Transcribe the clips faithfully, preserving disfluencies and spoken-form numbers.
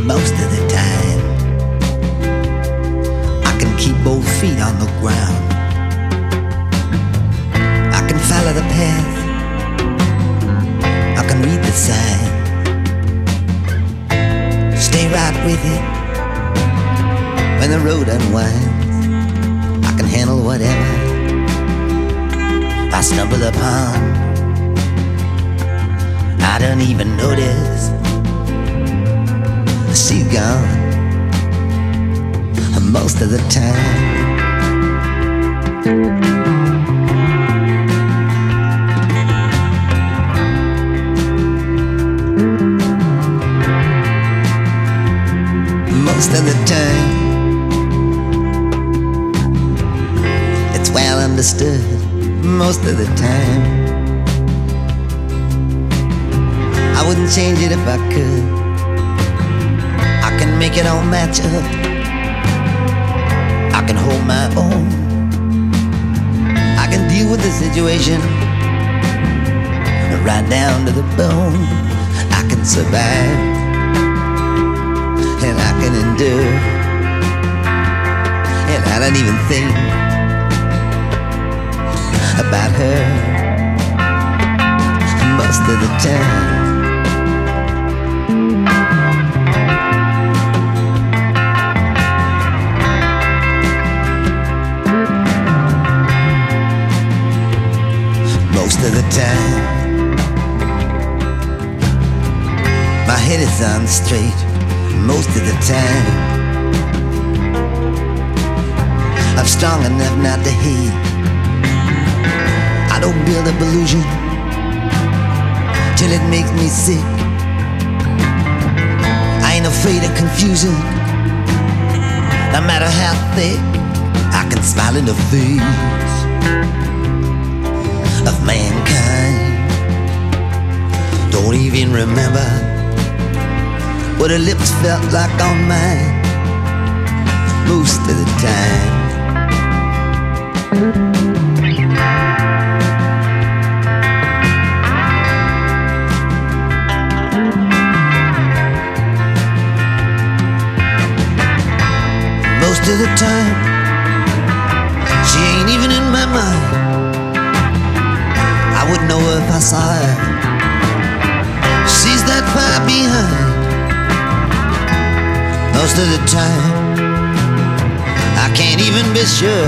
most of the time. I can keep both feet on the ground. I can follow the path. I can read the sign. Stay right with it when the road unwinds. I can handle whatever I stumble upon. I don't even notice she's gone most of the time. Most of the time, it's well understood. Most of the time, I wouldn't change it if I could. I can make it all match up. I can hold my own. I can deal with the situation right down to the bone. I can survive and I can endure, and I don't even think about her most of the time. Most of the time, my head is on straight. Most of the time, I'm strong enough not to hate. I don't build up illusion till it makes me sick. I ain't afraid of confusion. No matter how thick, I can smile in the face of mankind. Don't even remember what her lips felt like on mine most of the time. Most of the time, she ain't even in my mind. I wouldn't know her if I saw her. She's that far behind. Most of the time, I can't even be sure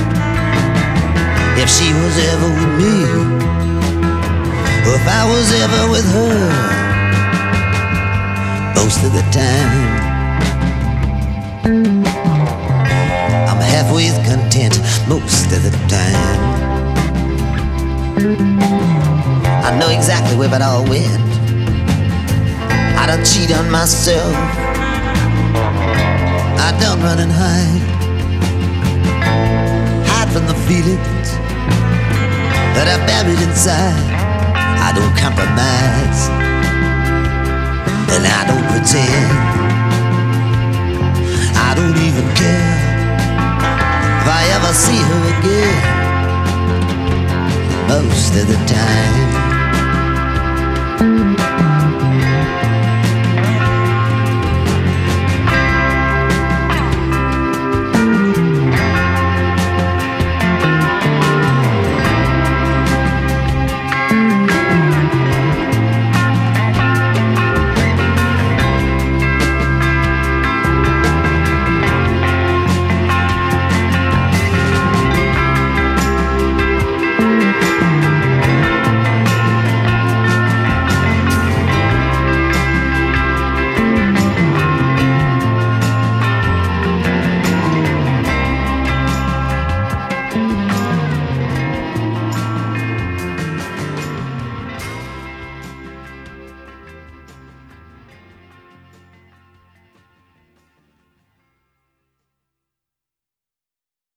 if she was ever with me or if I was ever with her. Most of the time, I'm halfway content. Most of the time, I know exactly where it all went. I don't cheat on myself. I don't run and hide. Hide from the feelings that are buried inside. I don't compromise, and I don't pretend. I don't even care if I ever see her again. Most of the time.